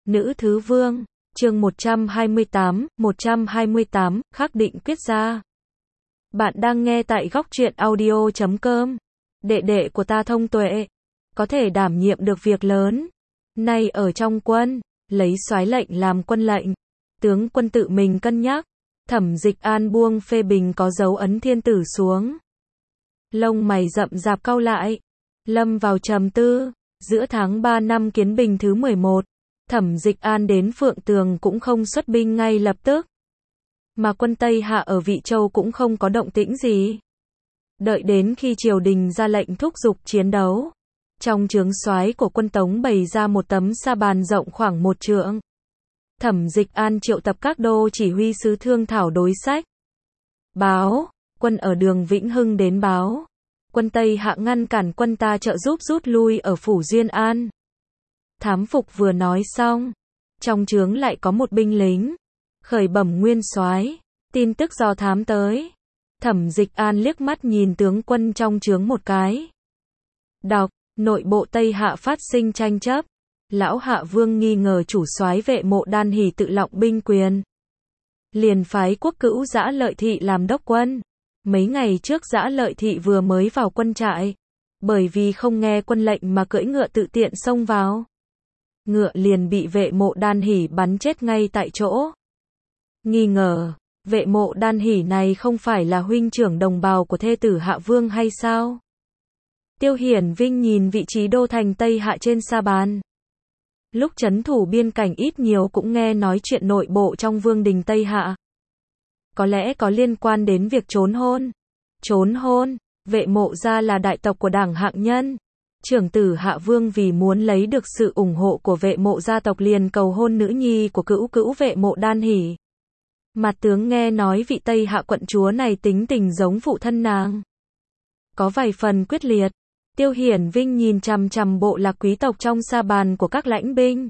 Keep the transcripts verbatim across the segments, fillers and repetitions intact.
Nữ Thứ Vương, chương một trăm hai mươi tám, một trăm hai mươi tám, khắc định quyết ra. Bạn đang nghe tại góc truyện audio chấm com. Đệ đệ của ta thông tuệ, có thể đảm nhiệm được việc lớn. Nay ở trong quân, lấy soái lệnh làm quân lệnh. Tướng quân tự mình cân nhắc. Thẩm Dịch An buông phê bình có dấu ấn thiên tử xuống. Lông mày rậm rạp cau lại. Lâm vào trầm tư. Giữa tháng ba năm Kiến Bình thứ mười một, Thẩm Dịch An đến Phượng Tường cũng không xuất binh ngay lập tức. Mà quân Tây Hạ ở Vị Châu cũng không có động tĩnh gì. Đợi đến khi triều đình ra lệnh thúc giục chiến đấu. Trong trướng soái của quân Tống bày ra một tấm sa bàn rộng khoảng một trượng. Thẩm Dịch An triệu tập các đô chỉ huy sứ thương thảo đối sách. Báo, quân ở đường Vĩnh Hưng đến báo. Quân Tây Hạ ngăn cản quân ta trợ giúp rút lui ở phủ Duyên An. Thám phục vừa nói xong, trong trướng lại có một binh lính khởi bẩm nguyên soái, tin tức do thám tới. Thẩm Dịch An liếc mắt nhìn tướng quân trong trướng một cái. Đọc, nội bộ Tây Hạ phát sinh tranh chấp. Lão Hạ Vương nghi ngờ chủ soái Vệ Mộ Đan Hỷ tự lọng binh quyền. Liền phái quốc cữu Dã Lợi Thị làm đốc quân. Mấy ngày trước Dã Lợi Thị vừa mới vào quân trại. Bởi vì không nghe quân lệnh mà cưỡi ngựa tự tiện xông vào. Ngựa liền bị Vệ Mộ Đan Hỷ bắn chết ngay tại chỗ. Nghi ngờ, Vệ Mộ Đan Hỷ này không phải là huynh trưởng đồng bào của thê tử Hạ Vương hay sao? Tiêu Hiển Vinh nhìn vị trí đô thành Tây Hạ trên sa bàn. Lúc trấn thủ biên cảnh ít nhiều cũng nghe nói chuyện nội bộ trong vương đình Tây Hạ. Có lẽ có liên quan đến việc trốn hôn. Trốn hôn, Vệ Mộ gia là đại tộc của đảng Hạng Nhân. Trưởng tử Hạ Vương vì muốn lấy được sự ủng hộ của Vệ Mộ gia tộc liền cầu hôn nữ nhi của cữu cữu Vệ Mộ Đan Hỷ. Mặt tướng nghe nói vị Tây Hạ quận chúa này tính tình giống phụ thân nàng. Có vài phần quyết liệt. Tiêu Hiển Vinh nhìn chằm chằm bộ lạc quý tộc trong sa bàn của các lãnh binh.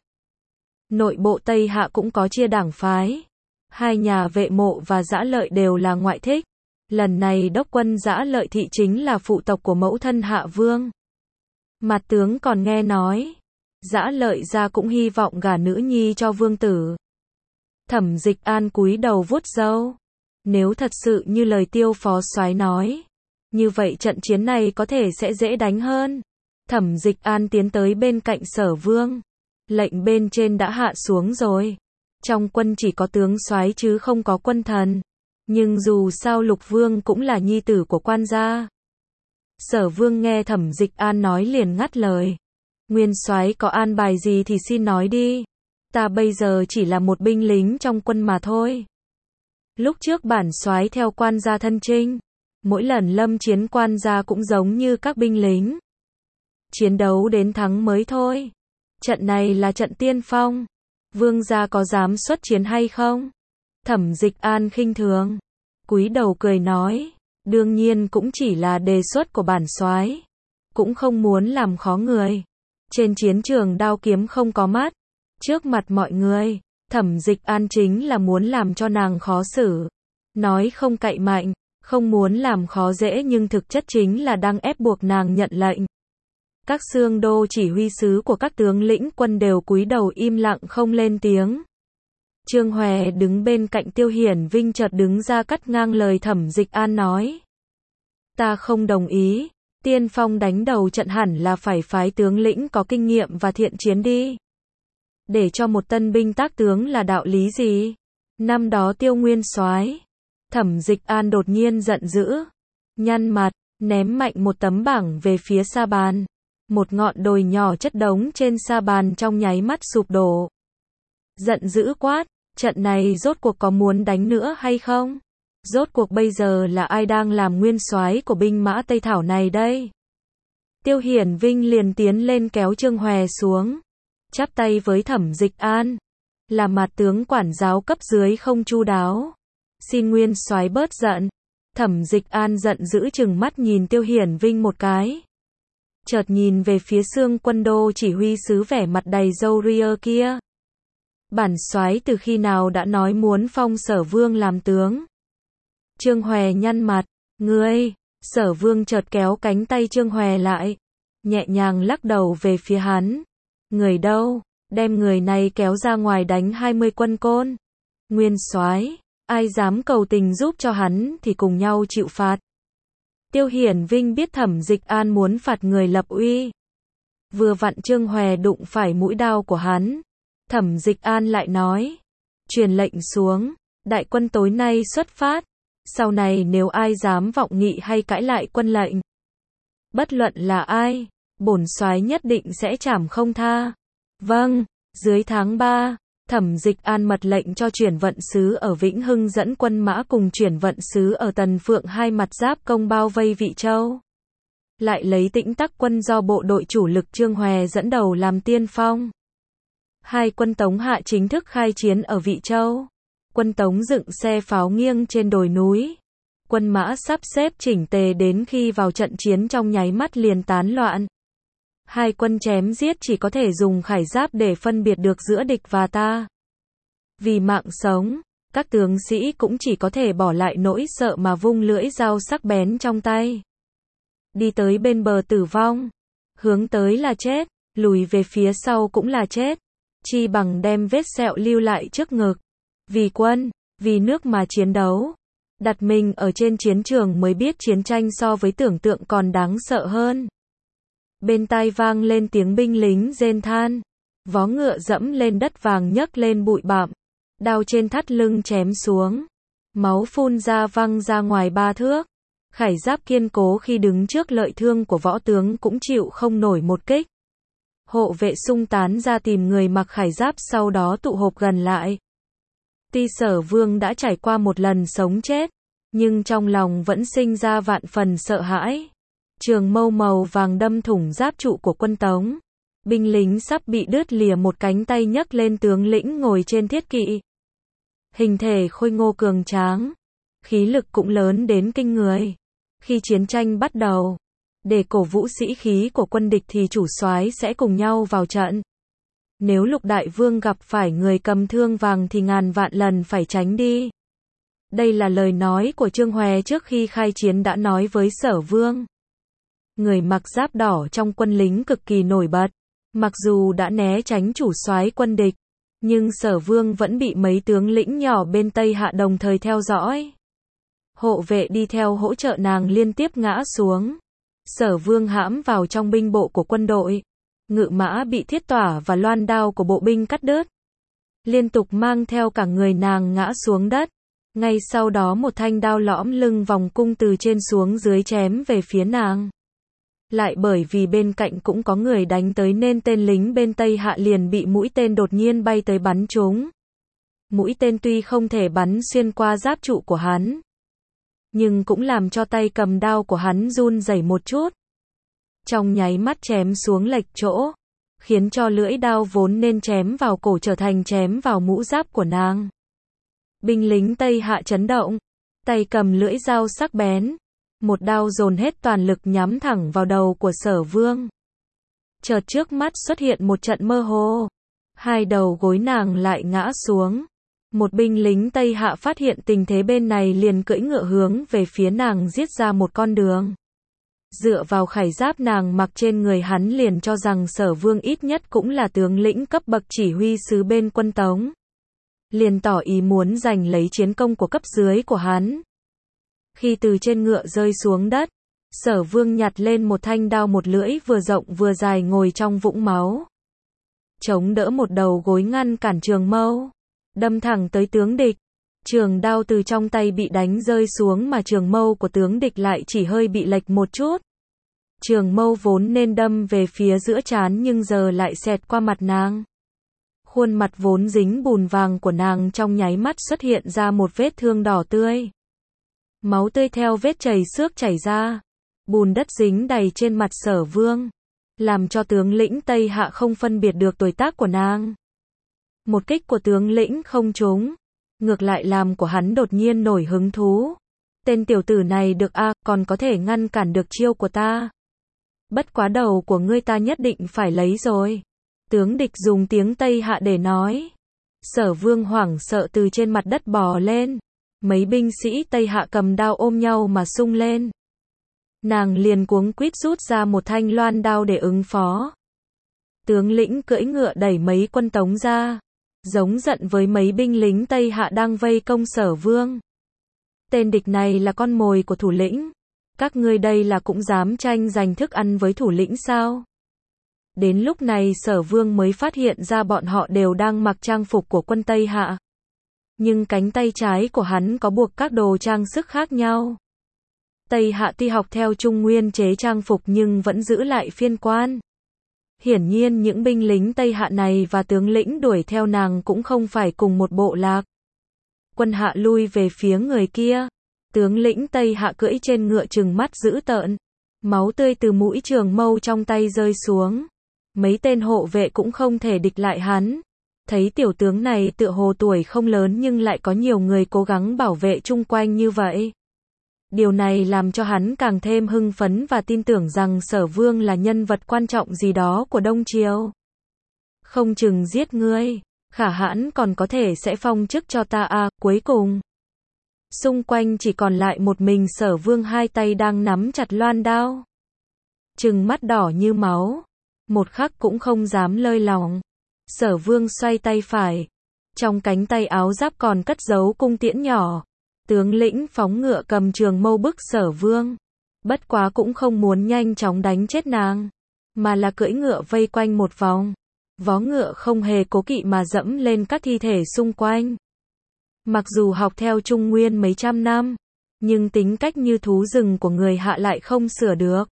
Nội bộ Tây Hạ cũng có chia đảng phái. Hai nhà Vệ Mộ và Dã Lợi đều là ngoại thích. Lần này đốc quân Dã Lợi Thị chính là phụ tộc của mẫu thân Hạ Vương. Mặt tướng còn nghe nói, Dã Lợi gia cũng hy vọng gả nữ nhi cho vương tử. Thẩm Dịch An cúi đầu vuốt râu. Nếu thật sự như lời Tiêu phó soái nói, như vậy trận chiến này có thể sẽ dễ đánh hơn. Thẩm Dịch An tiến tới bên cạnh Sở Vương. Lệnh bên trên đã hạ xuống rồi. Trong quân chỉ có tướng soái chứ không có quân thần. Nhưng dù sao Lục Vương cũng là nhi tử của quan gia. Sở Vương nghe Thẩm Dịch An nói liền ngắt lời. Nguyên soái có an bài gì thì xin nói đi. Ta bây giờ chỉ là một binh lính trong quân mà thôi. Lúc trước bản soái theo quan gia thân chinh. Mỗi lần lâm chiến quan gia cũng giống như các binh lính. Chiến đấu đến thắng mới thôi. Trận này là trận tiên phong. Vương gia có dám xuất chiến hay không? Thẩm Dịch An khinh thường. Cúi đầu cười nói. Đương nhiên cũng chỉ là đề xuất của bản soái. Cũng không muốn làm khó người. Trên chiến trường đao kiếm không có mắt. Trước mặt mọi người, Thẩm Dịch An chính là muốn làm cho nàng khó xử. Nói không cậy mạnh, không muốn làm khó dễ nhưng thực chất chính là đang ép buộc nàng nhận lệnh. Các xương đô chỉ huy sứ của các tướng lĩnh quân đều cúi đầu im lặng không lên tiếng. Trương Hòe đứng bên cạnh Tiêu Hiển Vinh chợt đứng ra cắt ngang lời Thẩm Dịch An nói. Ta không đồng ý, tiên phong đánh đầu trận hẳn là phải phái tướng lĩnh có kinh nghiệm và thiện chiến đi. Để cho một tân binh tác tướng là đạo lý gì? Năm đó Tiêu nguyên soái. Thẩm Dịch An đột nhiên giận dữ. Nhăn mặt, ném mạnh một tấm bảng về phía sa bàn. Một ngọn đồi nhỏ chất đống trên sa bàn trong nháy mắt sụp đổ. Giận dữ quát, trận này rốt cuộc có muốn đánh nữa hay không? Rốt cuộc bây giờ là ai đang làm nguyên soái của binh mã Tây Thảo này đây? Tiêu Hiển Vinh liền tiến lên kéo Trương Hòe xuống. Chắp tay với Thẩm Dịch An. Là mặt tướng quản giáo cấp dưới không chu đáo. Xin nguyên soái bớt giận. Thẩm Dịch An giận dữ chừng mắt nhìn Tiêu Hiển Vinh một cái. Chợt nhìn về phía xương quân đô chỉ huy sứ vẻ mặt đầy râu ria kia. Bản soái từ khi nào đã nói muốn phong Sở Vương làm tướng? Trương Hòe nhăn mặt. Ngươi, Sở Vương chợt kéo cánh tay Trương Hòe lại. Nhẹ nhàng lắc đầu về phía hắn. Người đâu? đem người này kéo ra ngoài đánh hai mươi quân côn. Nguyên soái, ai dám cầu tình giúp cho hắn thì cùng nhau chịu phạt. Tiêu Hiển Vinh biết Thẩm Dịch An muốn phạt người lập uy. Vừa vặn Trương Hòe đụng phải mũi đao của hắn. Thẩm Dịch An lại nói, truyền lệnh xuống, đại quân tối nay xuất phát. Sau này nếu ai dám vọng nghị hay cãi lại quân lệnh, bất luận là ai, bổn soái nhất định sẽ trảm không tha. Vâng, dưới tháng ba, Thẩm Dịch An mật lệnh cho chuyển vận sứ ở Vĩnh Hưng dẫn quân mã cùng chuyển vận sứ ở Tần Phượng hai mặt giáp công bao vây Vị Châu. Lại lấy Tĩnh Tắc quân do bộ đội chủ lực Trương Hòe dẫn đầu làm tiên phong. Hai quân Tống Hạ chính thức khai chiến ở Vị Châu. Quân Tống dựng xe pháo nghiêng trên đồi núi. Quân mã sắp xếp chỉnh tề đến khi vào trận chiến trong nháy mắt liền tán loạn. Hai quân chém giết chỉ có thể dùng khải giáp để phân biệt được giữa địch và ta. Vì mạng sống, các tướng sĩ cũng chỉ có thể bỏ lại nỗi sợ mà vung lưỡi dao sắc bén trong tay. Đi tới bên bờ tử vong, hướng tới là chết, lùi về phía sau cũng là chết. Chi bằng đem vết sẹo lưu lại trước ngực. Vì quân, vì nước mà chiến đấu. Đặt mình ở trên chiến trường mới biết chiến tranh so với tưởng tượng còn đáng sợ hơn. Bên tai vang lên tiếng binh lính rên than. Vó ngựa dẫm lên đất vàng nhấc lên bụi bặm. Đao trên thắt lưng chém xuống. Máu phun ra văng ra ngoài ba thước. Khải giáp kiên cố khi đứng trước lợi thương của võ tướng cũng chịu không nổi một kích. Hộ vệ xung tán ra tìm người mặc khải giáp sau đó tụ họp gần lại. Tuy Sở Vương đã trải qua một lần sống chết, nhưng trong lòng vẫn sinh ra vạn phần sợ hãi. Trường mâu màu vàng đâm thủng giáp trụ của quân Tống. Binh lính sắp bị đứt lìa một cánh tay nhấc lên tướng lĩnh ngồi trên thiết kỵ. Hình thể khôi ngô cường tráng, khí lực cũng lớn đến kinh người. Khi chiến tranh bắt đầu, để cổ vũ sĩ khí của quân địch thì chủ soái sẽ cùng nhau vào trận. Nếu Lục Đại Vương gặp phải người cầm thương vàng thì ngàn vạn lần phải tránh đi. Đây là lời nói của Trương Hòe trước khi khai chiến đã nói với Sở Vương. Người mặc giáp đỏ trong quân lính cực kỳ nổi bật. Mặc dù đã né tránh chủ soái quân địch, nhưng Sở Vương vẫn bị mấy tướng lĩnh nhỏ bên Tây Hạ đồng thời theo dõi. Hộ vệ đi theo hỗ trợ nàng liên tiếp ngã xuống. Sở Vương hãm vào trong binh bộ của quân đội. Ngự mã bị thiết tỏa và loan đao của bộ binh cắt đứt. Liên tục mang theo cả người nàng ngã xuống đất. Ngay sau đó một thanh đao lõm lưng vòng cung từ trên xuống dưới chém về phía nàng. Lại bởi vì bên cạnh cũng có người đánh tới nên tên lính bên Tây Hạ liền bị mũi tên đột nhiên bay tới bắn trúng. Mũi tên tuy không thể bắn xuyên qua giáp trụ của hắn, nhưng cũng làm cho tay cầm đao của hắn run rẩy một chút. Trong nháy mắt chém xuống lệch chỗ, khiến cho lưỡi đao vốn nên chém vào cổ trở thành chém vào mũ giáp của nàng. Binh lính Tây Hạ chấn động, tay cầm lưỡi dao sắc bén, một đao dồn hết toàn lực nhắm thẳng vào đầu của Sở Vương. Chợt trước mắt xuất hiện một trận mơ hồ, hai đầu gối nàng lại ngã xuống. Một binh lính Tây Hạ phát hiện tình thế bên này liền cưỡi ngựa hướng về phía nàng giết ra một con đường. Dựa vào khải giáp nàng mặc trên người hắn liền cho rằng Sở Vương ít nhất cũng là tướng lĩnh cấp bậc chỉ huy sứ bên quân Tống. Liền tỏ ý muốn giành lấy chiến công của cấp dưới của hắn. Khi từ trên ngựa rơi xuống đất, Sở Vương nhặt lên một thanh đao một lưỡi vừa rộng vừa dài ngồi trong vũng máu. Chống đỡ một đầu gối ngăn cản trường mâu, đâm thẳng tới tướng địch. Trường đao từ trong tay bị đánh rơi xuống mà trường mâu của tướng địch lại chỉ hơi bị lệch một chút. Trường mâu vốn nên đâm về phía giữa trán nhưng giờ lại xẹt qua mặt nàng. Khuôn mặt vốn dính bùn vàng của nàng trong nháy mắt xuất hiện ra một vết thương đỏ tươi. Máu tươi theo vết chảy xước chảy ra. Bùn đất dính đầy trên mặt Sở Vương, làm cho tướng lĩnh Tây Hạ không phân biệt được tuổi tác của nàng. Một kích của tướng lĩnh không trúng, ngược lại làm của hắn đột nhiên nổi hứng thú. Tên tiểu tử này được a, à, còn có thể ngăn cản được chiêu của ta. Bất quá đầu của ngươi ta nhất định phải lấy rồi. Tướng địch dùng tiếng Tây Hạ để nói. Sở Vương hoảng sợ từ trên mặt đất bò lên. Mấy binh sĩ Tây Hạ cầm đao ôm nhau mà xung lên. Nàng liền cuống quýt rút ra một thanh loan đao để ứng phó. Tướng lĩnh cưỡi ngựa đẩy mấy quân Tống ra, giống giận với mấy binh lính Tây Hạ đang vây công Sở Vương. Tên địch này là con mồi của thủ lĩnh. Các ngươi đây là cũng dám tranh giành thức ăn với thủ lĩnh sao? Đến lúc này Sở Vương mới phát hiện ra bọn họ đều đang mặc trang phục của quân Tây Hạ. Nhưng cánh tay trái của hắn có buộc các đồ trang sức khác nhau. Tây Hạ tuy học theo Trung Nguyên chế trang phục nhưng vẫn giữ lại phiên quan. Hiển nhiên những binh lính Tây Hạ này và tướng lĩnh đuổi theo nàng cũng không phải cùng một bộ lạc. Quân Hạ lui về phía người kia. Tướng lĩnh Tây Hạ cưỡi trên ngựa trừng mắt dữ tợn. Máu tươi từ mũi trường mâu trong tay rơi xuống. Mấy tên hộ vệ cũng không thể địch lại hắn. Thấy tiểu tướng này tựa hồ tuổi không lớn nhưng lại có nhiều người cố gắng bảo vệ chung quanh như vậy. Điều này làm cho hắn càng thêm hưng phấn và tin tưởng rằng Sở Vương là nhân vật quan trọng gì đó của Đông Triều. Không chừng giết ngươi, khả hãn còn có thể sẽ phong chức cho ta à, cuối cùng. Xung quanh chỉ còn lại một mình Sở Vương hai tay đang nắm chặt loan đao. Trừng mắt đỏ như máu, một khắc cũng không dám lơi lỏng. Sở Vương xoay tay phải, trong cánh tay áo giáp còn cất giấu cung tiễn nhỏ. Tướng lĩnh phóng ngựa cầm trường mâu bức Sở Vương. Bất quá cũng không muốn nhanh chóng đánh chết nàng, mà là cưỡi ngựa vây quanh một vòng. Vó ngựa không hề cố kỵ mà dẫm lên các thi thể xung quanh. Mặc dù học theo Trung Nguyên mấy trăm năm, nhưng tính cách như thú rừng của người Hạ lại không sửa được.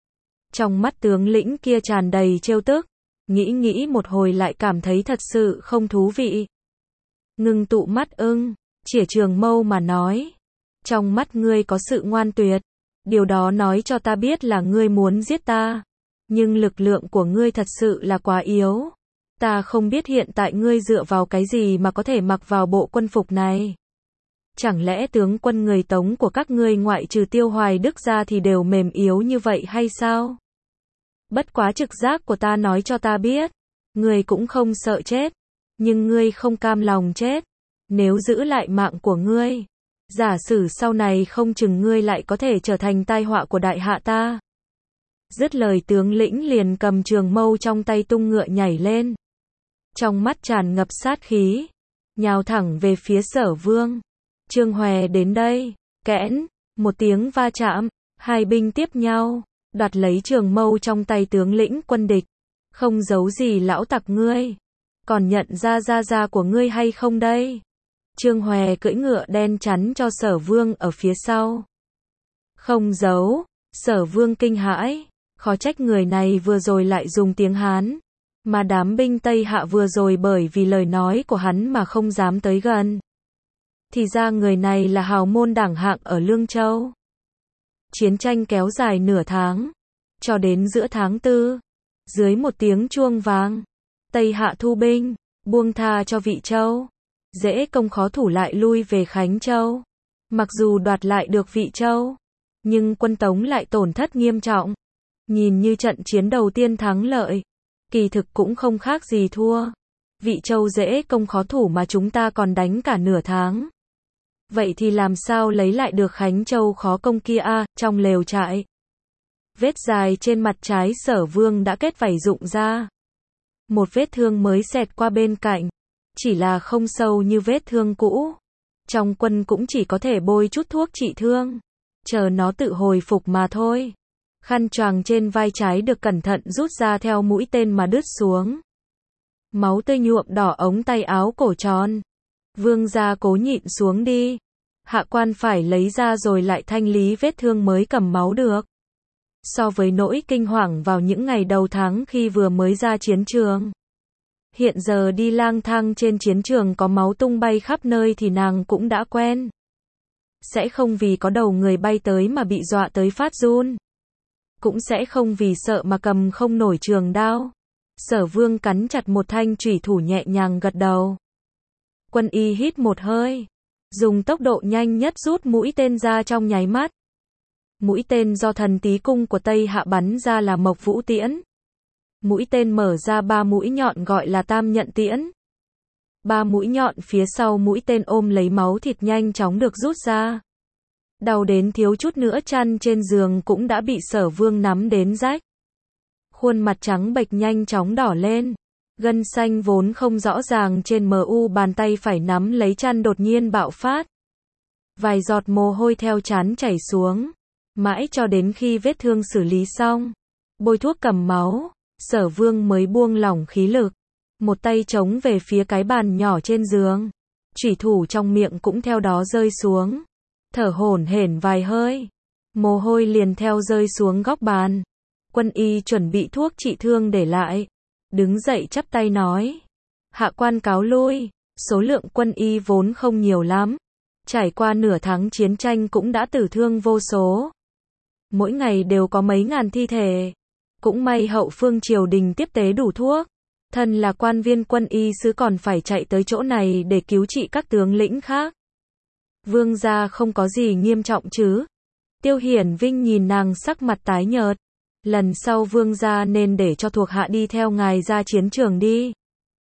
Trong mắt tướng lĩnh kia tràn đầy trêu tức, nghĩ nghĩ một hồi lại cảm thấy thật sự không thú vị. Ngưng tụ mắt ưng, chỉa trường mâu mà nói. Trong mắt ngươi có sự ngoan tuyệt. Điều đó nói cho ta biết là ngươi muốn giết ta. Nhưng lực lượng của ngươi thật sự là quá yếu. Ta không biết hiện tại ngươi dựa vào cái gì mà có thể mặc vào bộ quân phục này. Chẳng lẽ tướng quân người Tống của các ngươi ngoại trừ Tiêu Hoài Đức ra thì đều mềm yếu như vậy hay sao? Bất quá trực giác của ta nói cho ta biết. Ngươi cũng không sợ chết. Nhưng ngươi không cam lòng chết. Nếu giữ lại mạng của ngươi, giả sử sau này không chừng ngươi lại có thể trở thành tai họa của đại hạ ta. Dứt lời tướng lĩnh liền cầm trường mâu trong tay tung ngựa nhảy lên. Trong mắt tràn ngập sát khí, nhào thẳng về phía Sở Vương. Trương Hòe đến đây, kẽn, một tiếng va chạm, hai binh tiếp nhau, đoạt lấy trường mâu trong tay tướng lĩnh quân địch. Không giấu gì lão tặc ngươi, còn nhận ra gia gia của ngươi hay không đây? Trương Hòe cưỡi ngựa đen chắn cho Sở Vương ở phía sau. Không giấu, Sở Vương kinh hãi, khó trách người này vừa rồi lại dùng tiếng Hán, mà đám binh Tây Hạ vừa rồi bởi vì lời nói của hắn mà không dám tới gần. Thì ra người này là hào môn đẳng hạng ở Lương Châu. Chiến tranh kéo dài nửa tháng, cho đến giữa tháng tư, dưới một tiếng chuông vang, Tây Hạ thu binh, buông tha cho Vị Châu. Dễ công khó thủ lại lui về Khánh Châu. Mặc dù đoạt lại được Vị Châu, nhưng quân Tống lại tổn thất nghiêm trọng. Nhìn như trận chiến đầu tiên thắng lợi, kỳ thực cũng không khác gì thua. Vị Châu dễ công khó thủ mà chúng ta còn đánh cả nửa tháng. Vậy thì làm sao lấy lại được Khánh Châu khó công kia a? Trong lều trại, vết dài trên mặt trái Sở Vương đã kết vảy rụng ra. Một vết thương mới xẹt qua bên cạnh. Chỉ là không sâu như vết thương cũ. Trong quân cũng chỉ có thể bôi chút thuốc trị thương, chờ nó tự hồi phục mà thôi. Khăn choàng trên vai trái được cẩn thận rút ra theo mũi tên mà đứt xuống. Máu tươi nhuộm đỏ ống tay áo cổ tròn. Vương gia cố nhịn xuống đi. Hạ quan phải lấy ra rồi lại thanh lý vết thương mới cầm máu được. So với nỗi kinh hoàng vào những ngày đầu tháng khi vừa mới ra chiến trường, hiện giờ đi lang thang trên chiến trường có máu tung bay khắp nơi thì nàng cũng đã quen. Sẽ không vì có đầu người bay tới mà bị dọa tới phát run. Cũng sẽ không vì sợ mà cầm không nổi trường đao. Sở Vương cắn chặt một thanh chủy thủ nhẹ nhàng gật đầu. Quân y hít một hơi, dùng tốc độ nhanh nhất rút mũi tên ra trong nháy mắt. Mũi tên do thần tí cung của Tây Hạ bắn ra là Mộc Vũ Tiễn. Mũi tên mở ra ba mũi nhọn gọi là Tam Nhận Tiễn. Ba mũi nhọn phía sau mũi tên ôm lấy máu thịt nhanh chóng được rút ra. Đau đến thiếu chút nữa chăn trên giường cũng đã bị Sở Vương nắm đến rách. Khuôn mặt trắng bệch nhanh chóng đỏ lên. Gân xanh vốn không rõ ràng trên mu bàn tay phải nắm lấy chăn đột nhiên bạo phát. Vài giọt mồ hôi theo trán chảy xuống. Mãi cho đến khi vết thương xử lý xong, bôi thuốc cầm máu, Sở Vương mới buông lỏng khí lực. Một tay chống về phía cái bàn nhỏ trên giường. Chủy thủ trong miệng cũng theo đó rơi xuống. Thở hổn hển vài hơi. Mồ hôi liền theo rơi xuống góc bàn. Quân y chuẩn bị thuốc trị thương để lại. Đứng dậy chắp tay nói. Hạ quan cáo lui. Số lượng quân y vốn không nhiều lắm. Trải qua nửa tháng chiến tranh cũng đã tử thương vô số. Mỗi ngày đều có mấy ngàn thi thể. Cũng may hậu phương triều đình tiếp tế đủ thuốc. Thân là quan viên quân y sứ còn phải chạy tới chỗ này để cứu trị các tướng lĩnh khác. Vương gia không có gì nghiêm trọng chứ? Tiêu Hiển Vinh nhìn nàng sắc mặt tái nhợt. Lần sau vương gia nên để cho thuộc hạ đi theo ngài ra chiến trường đi.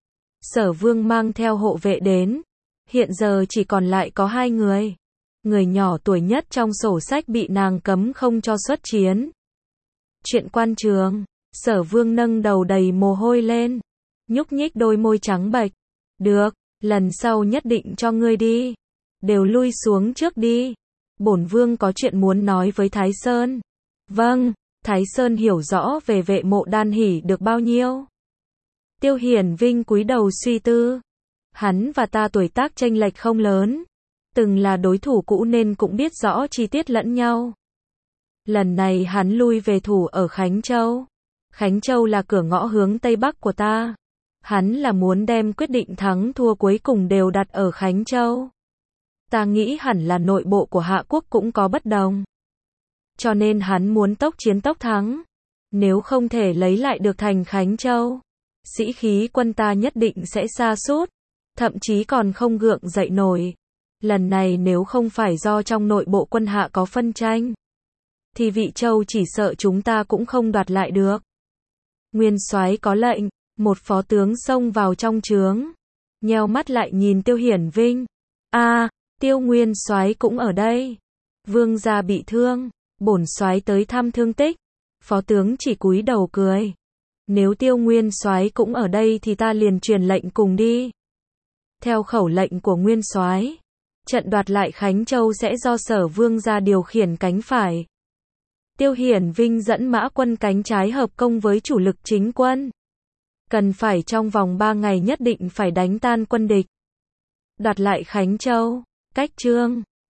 Sở Vương mang theo hộ vệ đến. Hiện giờ chỉ còn lại có hai người. Người nhỏ tuổi nhất trong sổ sách bị nàng cấm không cho xuất chiến. Chuyện quan trường. Sở Vương nâng đầu đầy mồ hôi lên. Nhúc nhích đôi môi trắng bệch. Được, lần sau nhất định cho ngươi đi. Đều lui xuống trước đi. Bổn vương có chuyện muốn nói với Thái Sơn. Vâng, Thái Sơn hiểu rõ về Vệ Mộ Đan hỉ được bao nhiêu. Tiêu Hiển Vinh cúi đầu suy tư. Hắn và ta tuổi tác chênh lệch không lớn. Từng là đối thủ cũ nên cũng biết rõ chi tiết lẫn nhau. Lần này hắn lui về thủ ở Khánh Châu. Khánh Châu là cửa ngõ hướng Tây Bắc của ta. Hắn là muốn đem quyết định thắng thua cuối cùng đều đặt ở Khánh Châu. Ta nghĩ hẳn là nội bộ của Hạ Quốc cũng có bất đồng. Cho nên hắn muốn tốc chiến tốc thắng. Nếu không thể lấy lại được thành Khánh Châu, sĩ khí quân ta nhất định sẽ sa sút, thậm chí còn không gượng dậy nổi. Lần này nếu không phải do trong nội bộ quân Hạ có phân tranh, thì Vị Châu chỉ sợ chúng ta cũng không đoạt lại được. Nguyên soái có lệnh. Một phó tướng xông vào trong trướng, nheo mắt lại nhìn Tiêu Hiển Vinh. A, à, Tiêu Nguyên soái cũng ở đây. Vương gia bị thương, bổn soái tới thăm thương tích. Phó tướng chỉ cúi đầu cười. Nếu Tiêu Nguyên soái cũng ở đây thì ta liền truyền lệnh cùng đi. Theo khẩu lệnh của Nguyên soái, trận đoạt lại Khánh Châu sẽ do Sở Vương gia điều khiển cánh phải. Tiêu Hiển Vinh dẫn mã quân cánh trái hợp công với chủ lực chính quân. Cần phải trong vòng ba ngày nhất định phải đánh tan quân địch. Đoạt lại Khánh Châu. Cách chương